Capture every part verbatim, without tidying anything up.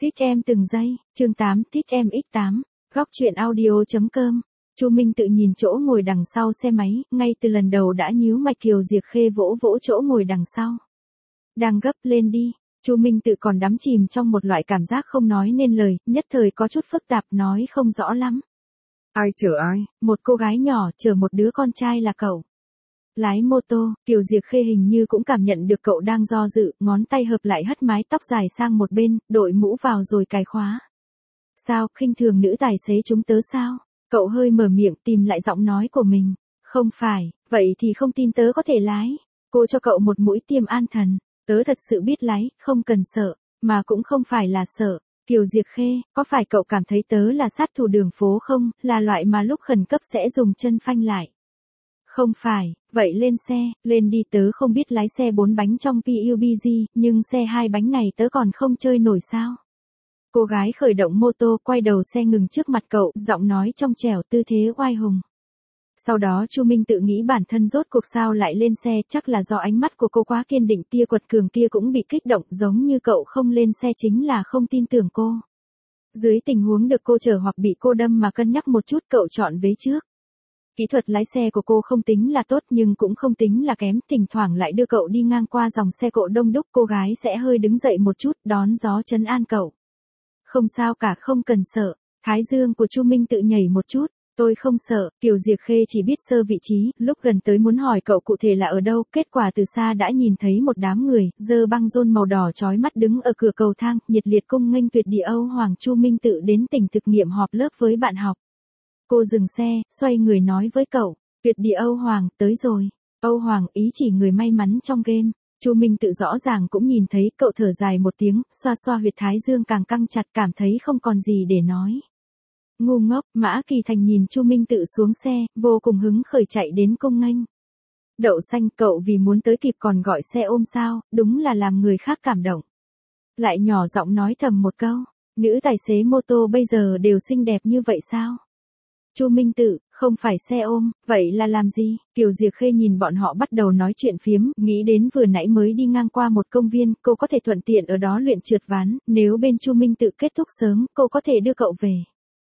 Thích em từng giây, chương tám Thích em x tám, góc truyện audio.com. Chu Minh tự nhìn chỗ ngồi đằng sau xe máy, ngay từ lần đầu đã nhíu mạch. Kiều Diệp Khê vỗ vỗ chỗ ngồi đằng sau. Đang gấp lên đi. Chu Minh tự còn đắm chìm trong một loại cảm giác không nói nên lời, nhất thời có chút phức tạp, nói không rõ lắm. Ai chở ai? Một cô gái nhỏ chở một đứa con trai là cậu. Lái mô tô, Kiều Diệp Khê hình như cũng cảm nhận được cậu đang do dự, ngón tay hợp lại hất mái tóc dài sang một bên, đội mũ vào rồi cài khóa. Sao, khinh thường nữ tài xế chúng tớ sao? Cậu hơi mở miệng tìm lại giọng nói của mình. Không phải, vậy thì không tin tớ có thể lái. Cô cho cậu một mũi tiêm an thần. Tớ thật sự biết lái, không cần sợ, mà cũng không phải là sợ. Kiều Diệp Khê, có phải cậu cảm thấy tớ là sát thủ đường phố không, là loại mà lúc khẩn cấp sẽ dùng chân phanh lại? Không phải, vậy lên xe, lên đi. Tớ không biết lái xe bốn bánh trong pê u bê giê, nhưng xe hai bánh này tớ còn không chơi nổi sao? Cô gái khởi động mô tô, quay đầu xe ngừng trước mặt cậu, giọng nói trong trẻo, tư thế oai hùng. Sau đó Chu Minh tự nghĩ bản thân rốt cuộc sao lại lên xe, chắc là do ánh mắt của cô quá kiên định, tia quật cường kia cũng bị kích động, giống như cậu không lên xe chính là không tin tưởng cô. Dưới tình huống được cô chở hoặc bị cô đâm mà cân nhắc một chút, cậu chọn vế trước. Kỹ thuật lái xe của cô không tính là tốt nhưng cũng không tính là kém, thỉnh thoảng lại đưa cậu đi ngang qua dòng xe cộ đông đúc, cô gái sẽ hơi đứng dậy một chút, đón gió trấn an cậu. Không sao cả, không cần sợ. Thái dương của Chu Minh tự nhảy một chút. Tôi không sợ. Kiều Diệp Khê chỉ biết sơ vị trí, lúc gần tới muốn hỏi cậu cụ thể là ở đâu, kết quả từ xa đã nhìn thấy một đám người, dơ băng rôn màu đỏ chói mắt đứng ở cửa cầu thang, nhiệt liệt cung nghênh tuyệt địa Âu Hoàng. Chu Minh tự đến tỉnh thực nghiệm họp lớp với bạn học. Cô dừng xe, xoay người nói với cậu, tuyệt địa Âu Hoàng, tới rồi. Âu Hoàng ý chỉ người may mắn trong game. Chu Minh tự rõ ràng cũng nhìn thấy, cậu thở dài một tiếng, xoa xoa huyệt thái dương càng căng chặt, cảm thấy không còn gì để nói. Ngu ngốc. Mã Kỳ Thành nhìn Chu Minh tự xuống xe, vô cùng hứng khởi chạy đến cung nghênh. Đậu xanh, cậu vì muốn tới kịp còn gọi xe ôm sao, đúng là làm người khác cảm động. Lại nhỏ giọng nói thầm một câu, nữ tài xế mô tô bây giờ đều xinh đẹp như vậy sao? Chu Minh tự, không phải xe ôm, vậy là làm gì? Kiều Diệp Khê nhìn bọn họ bắt đầu nói chuyện phiếm, nghĩ đến vừa nãy mới đi ngang qua một công viên, cô có thể thuận tiện ở đó luyện trượt ván, nếu bên Chu Minh tự kết thúc sớm, cô có thể đưa cậu về.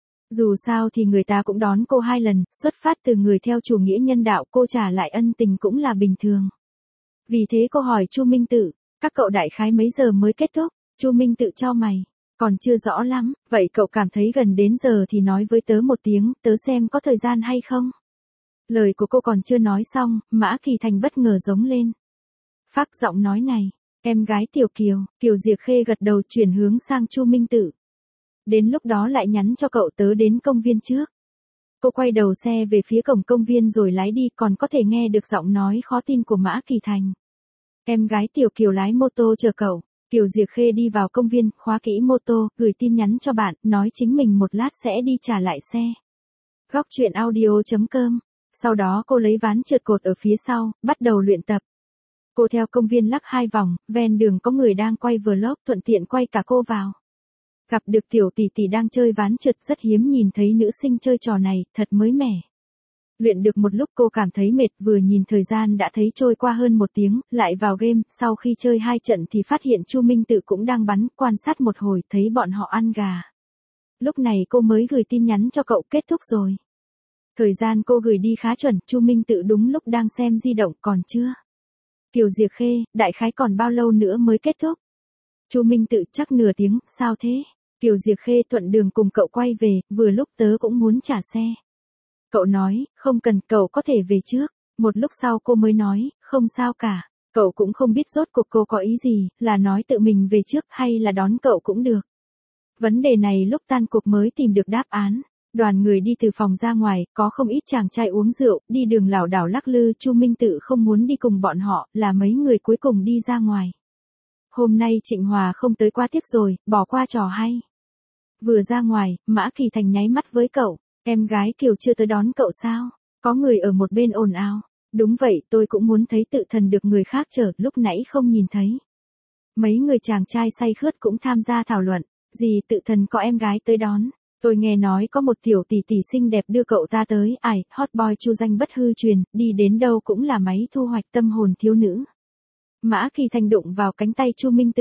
Dù sao thì người ta cũng đón cô hai lần, xuất phát từ người theo chủ nghĩa nhân đạo, cô trả lại ân tình cũng là bình thường. Vì thế cô hỏi Chu Minh tự, các cậu đại khái mấy giờ mới kết thúc? Chu Minh tự chau mày. Còn chưa rõ lắm, vậy cậu cảm thấy gần đến giờ thì nói với tớ một tiếng, tớ xem có thời gian hay không? Lời của cô còn chưa nói xong, Mã Kỳ Thành bất ngờ giống lên. Phác giọng nói này, em gái Tiểu Kiều. Kiều Diệp Khê gật đầu, chuyển hướng sang Chu Minh tự. Đến lúc đó lại nhắn cho cậu, tớ đến công viên trước. Cô quay đầu xe về phía cổng công viên rồi lái đi, còn có thể nghe được giọng nói khó tin của Mã Kỳ Thành. Em gái Tiểu Kiều lái mô tô chờ cậu. Kiều Diệp Khê đi vào công viên, khóa kỹ mô tô, gửi tin nhắn cho bạn, nói chính mình một lát sẽ đi trả lại xe. Góc truyện audio.com. Sau đó cô lấy ván trượt cột ở phía sau, bắt đầu luyện tập. Cô theo công viên lắc hai vòng, ven đường có người đang quay vlog, thuận tiện quay cả cô vào. Gặp được tiểu tỷ tỷ đang chơi ván trượt, rất hiếm nhìn thấy nữ sinh chơi trò này, thật mới mẻ. Luyện được một lúc cô cảm thấy mệt, vừa nhìn thời gian đã thấy trôi qua hơn một tiếng, lại vào game, sau khi chơi hai trận thì phát hiện Chu Minh tự cũng đang bắn, quan sát một hồi, thấy bọn họ ăn gà. Lúc này cô mới gửi tin nhắn cho cậu, kết thúc rồi. Thời gian cô gửi đi khá chuẩn, Chu Minh tự đúng lúc đang xem di động, còn chưa. Kiều Diệp Khê, đại khái còn bao lâu nữa mới kết thúc? Chu Minh tự, chắc nửa tiếng, sao thế? Kiều Diệp Khê, thuận đường cùng cậu quay về, vừa lúc tớ cũng muốn trả xe. Cậu nói, không cần, cậu có thể về trước. Một lúc sau cô mới nói, không sao cả. Cậu cũng không biết rốt cuộc cô có ý gì, là nói tự mình về trước hay là đón cậu cũng được. Vấn đề này lúc tan cuộc mới tìm được đáp án. Đoàn người đi từ phòng ra ngoài, có không ít chàng trai uống rượu, đi đường lảo đảo lắc lư. Chu Minh tự không muốn đi cùng bọn họ, là mấy người cuối cùng đi ra ngoài. Hôm nay Trịnh Hòa không tới, quá tiếc rồi, bỏ qua trò hay. Vừa ra ngoài, Mã Kỳ Thành nháy mắt với cậu. Em gái Kiều chưa tới đón cậu sao? Có người ở một bên ồn ào. Đúng vậy, tôi cũng muốn thấy tự thần được người khác chở, lúc nãy không nhìn thấy. Mấy người chàng trai say khướt cũng tham gia thảo luận. Gì tự thần có em gái tới đón? Tôi nghe nói có một tiểu tỷ tỷ xinh đẹp đưa cậu ta tới, ải, hot boy Chu danh bất hư truyền, đi đến đâu cũng là máy thu hoạch tâm hồn thiếu nữ. Mã Kỳ Thành đụng vào cánh tay Chu Minh tự.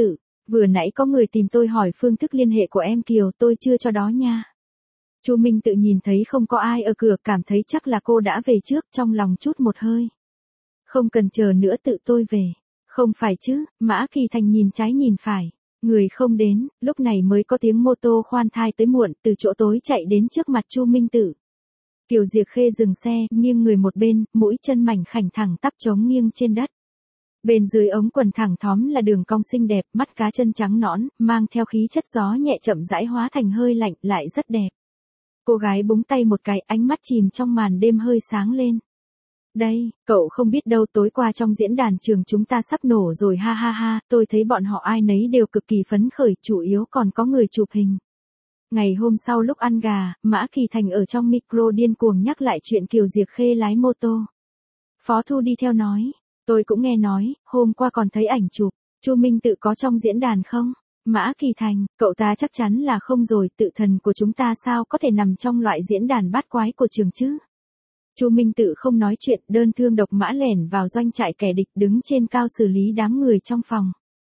Vừa nãy có người tìm tôi hỏi phương thức liên hệ của em Kiều, tôi chưa cho đó nha. Chu Minh Tự nhìn thấy không có ai ở cửa, cảm thấy chắc là cô đã về trước, trong lòng chút một hơi. Không cần chờ nữa, tự tôi về. Không phải chứ, Mã Kỳ Thành nhìn trái nhìn phải. Người không đến, lúc này mới có tiếng mô tô khoan thai tới muộn, từ chỗ tối chạy đến trước mặt Chu Minh Tự. Kiều Diệc Khê dừng xe, nghiêng người một bên, mũi chân mảnh khảnh thẳng tắp trống nghiêng trên đất. Bên dưới ống quần thẳng thóm là đường cong xinh đẹp, mắt cá chân trắng nõn, mang theo khí chất gió nhẹ chậm rãi hóa thành hơi lạnh, lại rất đẹp. Cô gái búng tay một cái, ánh mắt chìm trong màn đêm hơi sáng lên. Đây, cậu không biết đâu, tối qua trong diễn đàn trường chúng ta sắp nổ rồi, ha ha ha, tôi thấy bọn họ ai nấy đều cực kỳ phấn khởi, chủ yếu còn có người chụp hình. Ngày hôm sau lúc ăn gà, Mã Kỳ Thành ở trong micro điên cuồng nhắc lại chuyện Kiều Diệc Khê lái mô tô. Phó Thu đi theo nói, tôi cũng nghe nói, hôm qua còn thấy ảnh chụp, Chu Minh Tự có trong diễn đàn không? Mã Kỳ Thành, cậu ta chắc chắn là không rồi, tự thần của chúng ta sao có thể nằm trong loại diễn đàn bát quái của trường chứ? Chu Minh Tự không nói chuyện, đơn thương độc mã lẻn vào doanh trại kẻ địch, đứng trên cao xử lý đám người trong phòng.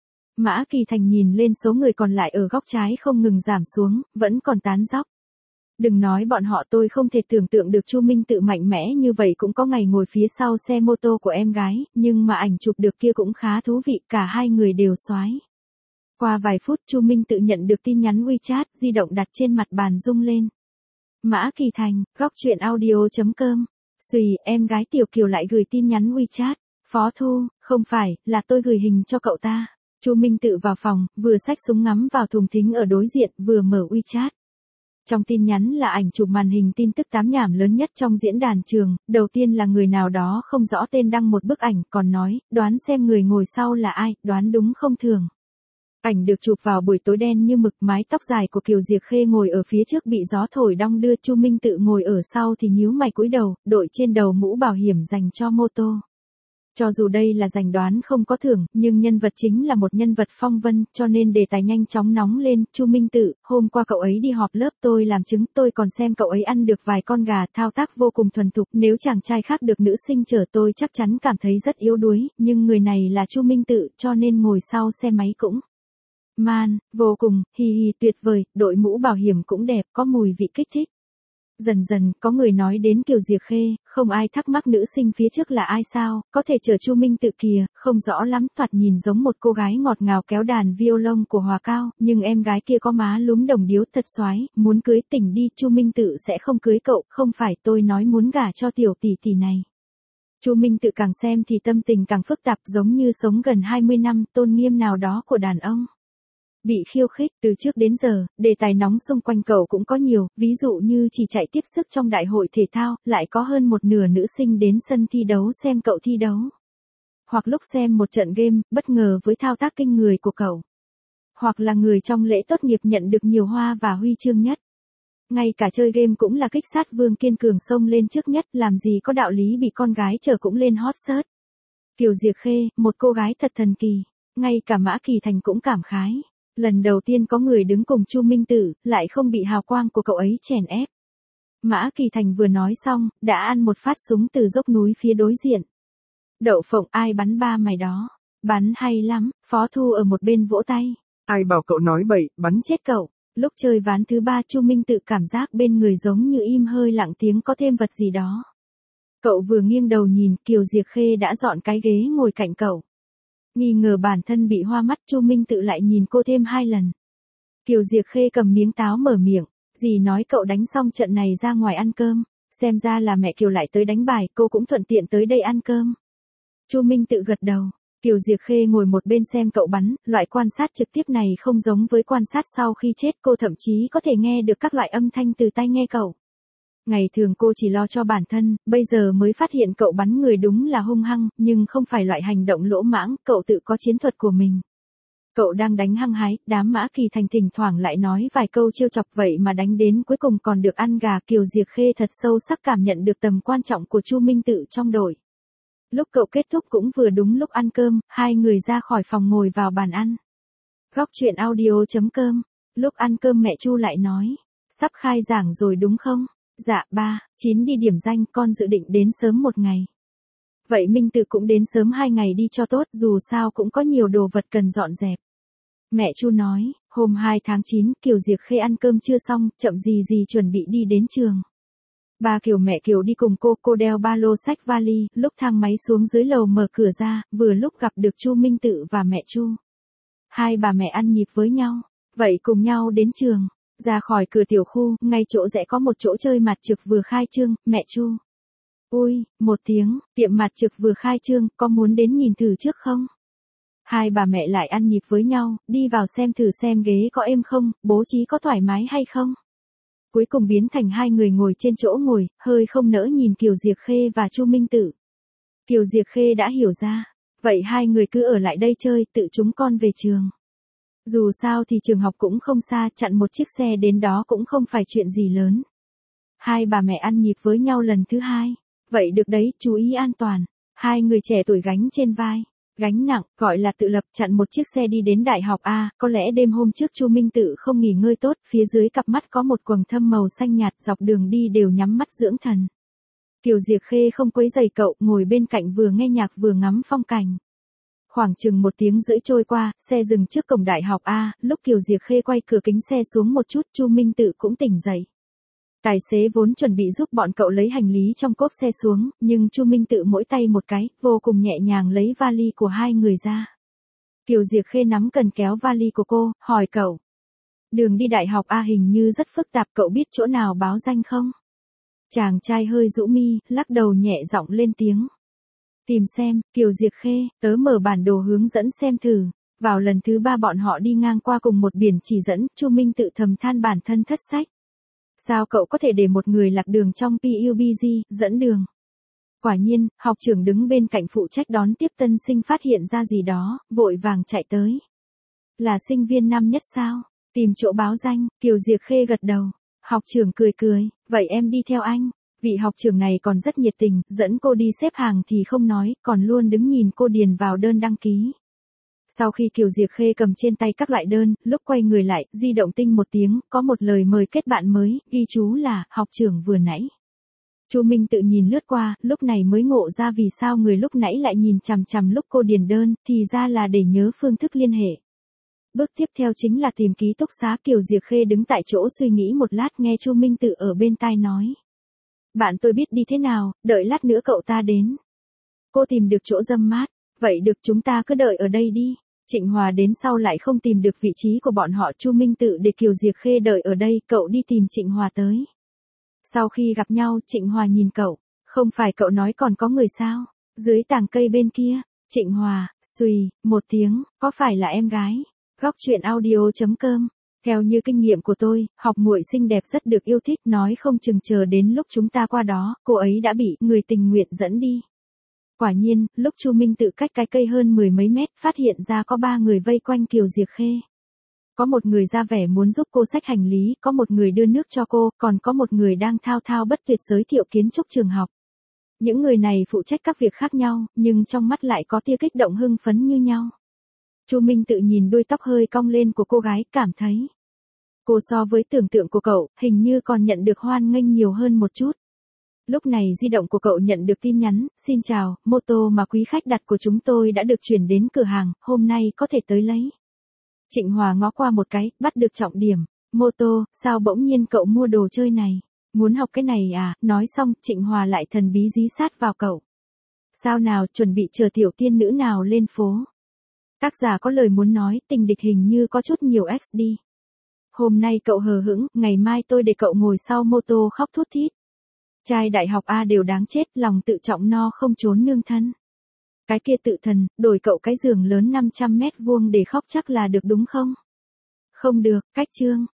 Mã Kỳ Thành nhìn lên số người còn lại ở góc trái không ngừng giảm xuống, vẫn còn tán dóc. Đừng nói bọn họ, tôi không thể tưởng tượng được Chu Minh Tự mạnh mẽ như vậy cũng có ngày ngồi phía sau xe mô tô của em gái, nhưng mà ảnh chụp được kia cũng khá thú vị, cả hai người đều soái. Qua vài phút Chu Minh Tự nhận được tin nhắn WeChat, di động đặt trên mặt bàn rung lên. Mã Kỳ Thành, góc truyện audio chấm com. Xùy, em gái Tiểu Kiều lại gửi tin nhắn WeChat. Phó Thu, không phải, là tôi gửi hình cho cậu ta. Chu Minh Tự vào phòng, vừa xách súng ngắm vào thùng thính ở đối diện, vừa mở WeChat. Trong tin nhắn là ảnh chụp màn hình tin tức tám nhảm lớn nhất trong diễn đàn trường, đầu tiên là người nào đó không rõ tên đăng một bức ảnh, còn nói, đoán xem người ngồi sau là ai, đoán đúng không thường. Ảnh được chụp vào buổi tối đen như mực, mái tóc dài của Kiều Diệc Khê ngồi ở phía trước bị gió thổi đong đưa, Chu Minh Tự ngồi ở sau thì nhíu mày cúi đầu, đội trên đầu mũ bảo hiểm dành cho mô tô. Cho dù đây là giành đoán không có thưởng, nhưng nhân vật chính là một nhân vật phong vân, cho nên đề tài nhanh chóng nóng lên. Chu Minh Tự, hôm qua cậu ấy đi họp lớp tôi làm chứng, tôi còn xem cậu ấy ăn được vài con gà, thao tác vô cùng thuần thục, nếu chàng trai khác được nữ sinh chở tôi chắc chắn cảm thấy rất yếu đuối, nhưng người này là Chu Minh Tự, cho nên ngồi sau xe máy cũng man, vô cùng, hi hi, tuyệt vời, đội mũ bảo hiểm cũng đẹp, có mùi vị kích thích. Dần dần, có người nói đến Kiều Diệc Khê, không ai thắc mắc nữ sinh phía trước là ai sao, có thể chở Chu Minh Tự kìa, không rõ lắm, thoạt nhìn giống một cô gái ngọt ngào kéo đàn violon của Hòa Cao, nhưng em gái kia có má lúm đồng điếu thật xoái, muốn cưới tỉnh đi, Chu Minh Tự sẽ không cưới cậu, không phải tôi nói muốn gả cho tiểu tỷ tỷ này. Chu Minh Tự càng xem thì tâm tình càng phức tạp, giống như sống gần hai mươi năm, tôn nghiêm nào đó của đàn ông bị khiêu khích. Từ trước đến giờ, đề tài nóng xung quanh cậu cũng có nhiều, ví dụ như chỉ chạy tiếp sức trong đại hội thể thao, lại có hơn một nửa nữ sinh đến sân thi đấu xem cậu thi đấu. Hoặc lúc xem một trận game, bất ngờ với thao tác kinh người của cậu. Hoặc là người trong lễ tốt nghiệp nhận được nhiều hoa và huy chương nhất. Ngay cả chơi game cũng là kích sát vương kiên cường xông lên trước nhất, làm gì có đạo lý bị con gái chở cũng lên hot search. Kiều Diệc Khê, một cô gái thật thần kỳ, ngay cả Mã Kỳ Thành cũng cảm khái. Lần đầu tiên có người đứng cùng Chu Minh Tự, lại không bị hào quang của cậu ấy chèn ép. Mã Kỳ Thành vừa nói xong, đã ăn một phát súng từ dốc núi phía đối diện. Đậu phộng, ai bắn ba mày đó? Bắn hay lắm, Phó Thu ở một bên vỗ tay. Ai bảo cậu nói bậy, bắn chết cậu. Lúc chơi ván thứ ba Chu Minh Tự cảm giác bên người giống như im hơi lặng tiếng có thêm vật gì đó. Cậu vừa nghiêng đầu nhìn, Kiều Diệc Khê đã dọn cái ghế ngồi cạnh cậu. Nghi ngờ bản thân bị hoa mắt, Chu Minh Tự lại nhìn cô thêm hai lần. Kiều Diệc Khê cầm miếng táo mở miệng, dì nói cậu đánh xong trận này ra ngoài ăn cơm, xem ra là mẹ Kiều lại tới đánh bài, cô cũng thuận tiện tới đây ăn cơm. Chu Minh Tự gật đầu. Kiều Diệc Khê ngồi một bên xem cậu bắn, loại quan sát trực tiếp này không giống với quan sát sau khi chết, cô thậm chí có thể nghe được các loại âm thanh từ tai nghe cậu. Ngày thường cô chỉ lo cho bản thân, bây giờ mới phát hiện cậu bắn người đúng là hung hăng, nhưng không phải loại hành động lỗ mãng, cậu tự có chiến thuật của mình. Cậu đang đánh hăng hái, đám Mã Kỳ Thành thỉnh thoảng lại nói vài câu trêu chọc, vậy mà đánh đến cuối cùng còn được ăn gà. Kiều Diệc Khê thật sâu sắc cảm nhận được tầm quan trọng của Chu Minh Tự trong đội. Lúc cậu kết thúc cũng vừa đúng lúc ăn cơm, hai người ra khỏi phòng ngồi vào bàn ăn. Góc truyện audio chấm com. Lúc ăn cơm mẹ Chu lại nói, sắp khai giảng rồi đúng không? Dạ ba, chín đi điểm danh, con dự định đến sớm một ngày. Vậy Minh Tự cũng đến sớm hai ngày đi cho tốt, dù sao cũng có nhiều đồ vật cần dọn dẹp. Mẹ Chu nói, hôm hai tháng chín, Kiều Diệc Khê ăn cơm chưa xong, chậm gì gì chuẩn bị đi đến trường. Ba Kiều mẹ Kiều đi cùng cô, cô đeo ba lô sách vali, lúc thang máy xuống dưới lầu mở cửa ra, vừa lúc gặp được Chu Minh Tự và mẹ Chu. Hai bà mẹ ăn nhịp với nhau, vậy cùng nhau đến trường. Ra khỏi cửa tiểu khu, ngay chỗ rẽ có một chỗ chơi mặt trược vừa khai trương, mẹ Chu. Ui, một tiếng, tiệm mặt trược vừa khai trương, có muốn đến nhìn thử trước không? Hai bà mẹ lại ăn nhịp với nhau, đi vào xem thử xem ghế có êm không, bố trí có thoải mái hay không. Cuối cùng biến thành hai người ngồi trên chỗ ngồi, hơi không nỡ nhìn Kiều Diệc Khê và Chu Minh Tự. Kiều Diệc Khê đã hiểu ra, vậy hai người cứ ở lại đây chơi, tự chúng con về trường. Dù sao thì trường học cũng không xa, chặn một chiếc xe đến đó cũng không phải chuyện gì lớn. Hai bà mẹ ăn nhịp với nhau lần thứ hai. Vậy được đấy, chú ý an toàn. Hai người trẻ tuổi gánh trên vai. Gánh nặng, gọi là tự lập, chặn một chiếc xe đi đến đại học A, có lẽ đêm hôm trước Chu Minh Tự không nghỉ ngơi tốt, phía dưới cặp mắt có một quầng thâm màu xanh nhạt, dọc đường đi đều nhắm mắt dưỡng thần. Kiều Diệc Khê không quấy rầy cậu, ngồi bên cạnh vừa nghe nhạc vừa ngắm phong cảnh. Khoảng chừng một tiếng rưỡi trôi qua, xe dừng trước cổng đại học A, lúc Kiều Diệc Khê quay cửa kính xe xuống một chút, Chu Minh Tự cũng tỉnh dậy. Tài xế vốn chuẩn bị giúp bọn cậu lấy hành lý trong cốp xe xuống, nhưng Chu Minh Tự mỗi tay một cái, vô cùng nhẹ nhàng lấy vali của hai người ra. Kiều Diệc Khê nắm cần kéo vali của cô, hỏi cậu. Đường đi đại học A hình như rất phức tạp, cậu biết chỗ nào báo danh không? Chàng trai hơi rũ mi, lắc đầu nhẹ giọng lên tiếng. Tìm xem, Kiều Diệc Khê, tớ mở bản đồ hướng dẫn xem thử. Vào lần thứ ba bọn họ đi ngang qua cùng một biển chỉ dẫn, Chu Minh Tự thầm than bản thân thất sách. Sao cậu có thể để một người lạc đường trong pê u bê giê, dẫn đường? Quả nhiên, học trưởng đứng bên cạnh phụ trách đón tiếp tân sinh phát hiện ra gì đó, vội vàng chạy tới. Là sinh viên năm nhất sao? Tìm chỗ báo danh, Kiều Diệc Khê gật đầu. Học trưởng cười cười, vậy em đi theo anh. Vị học trưởng này còn rất nhiệt tình, dẫn cô đi xếp hàng thì không nói, còn luôn đứng nhìn cô điền vào đơn đăng ký. Sau khi Kiều Diệc Khê cầm trên tay các loại đơn, lúc quay người lại, di động tinh một tiếng, có một lời mời kết bạn mới, ghi chú là, học trưởng vừa nãy. Chu Minh Tự nhìn lướt qua, lúc này mới ngộ ra vì sao người lúc nãy lại nhìn chằm chằm lúc cô điền đơn, thì ra là để nhớ phương thức liên hệ. Bước tiếp theo chính là tìm ký túc xá. Kiều Diệc Khê đứng tại chỗ suy nghĩ một lát, nghe Chu Minh Tự ở bên tai nói. Bạn tôi biết đi thế nào, đợi lát nữa cậu ta đến. Cô tìm được chỗ râm mát, vậy được chúng ta cứ đợi ở đây đi. Trịnh Hòa đến sau lại không tìm được vị trí của bọn họ, Chu Minh Tự để Kiều Diệc Khê đợi ở đây, cậu đi tìm Trịnh Hòa tới. Sau khi gặp nhau, Trịnh Hòa nhìn cậu, không phải cậu nói còn có người sao, dưới tàng cây bên kia. Trịnh Hòa, xùy, một tiếng, có phải là em gái? Góc truyện audio chấm com. Theo như kinh nghiệm của tôi, học muội xinh đẹp rất được yêu thích, nói không chừng chờ đến lúc chúng ta qua đó, cô ấy đã bị người tình nguyện dẫn đi. Quả nhiên, lúc Chu Minh Tự cách cái cây hơn mười mấy mét, phát hiện ra có ba người vây quanh Kiều Diệc Khê. Có một người ra vẻ muốn giúp cô xách hành lý, có một người đưa nước cho cô, còn có một người đang thao thao bất tuyệt giới thiệu kiến trúc trường học. Những người này phụ trách các việc khác nhau, nhưng trong mắt lại có tia kích động hưng phấn như nhau. Chu Minh Tự nhìn đuôi tóc hơi cong lên của cô gái, cảm thấy cô so với tưởng tượng của cậu, hình như còn nhận được hoan nghênh nhiều hơn một chút. Lúc này di động của cậu nhận được tin nhắn, xin chào, mô tô mà quý khách đặt của chúng tôi đã được chuyển đến cửa hàng, hôm nay có thể tới lấy. Trịnh Hòa ngó qua một cái, bắt được trọng điểm, mô tô, sao bỗng nhiên cậu mua đồ chơi này, muốn học cái này à, nói xong, Trịnh Hòa lại thần bí dí sát vào cậu. Sao nào, chuẩn bị chờ tiểu tiên nữ nào lên phố. Tác giả có lời muốn nói, tình địch hình như có chút nhiều ích đi. Hôm nay cậu hờ hững, ngày mai tôi để cậu ngồi sau mô tô khóc thút thít. Trai đại học A đều đáng chết, lòng tự trọng no không trốn nương thân. Cái kia tự thần, đổi cậu cái giường lớn năm trăm mét vuông để khóc chắc là được đúng không? Không được, cách chương.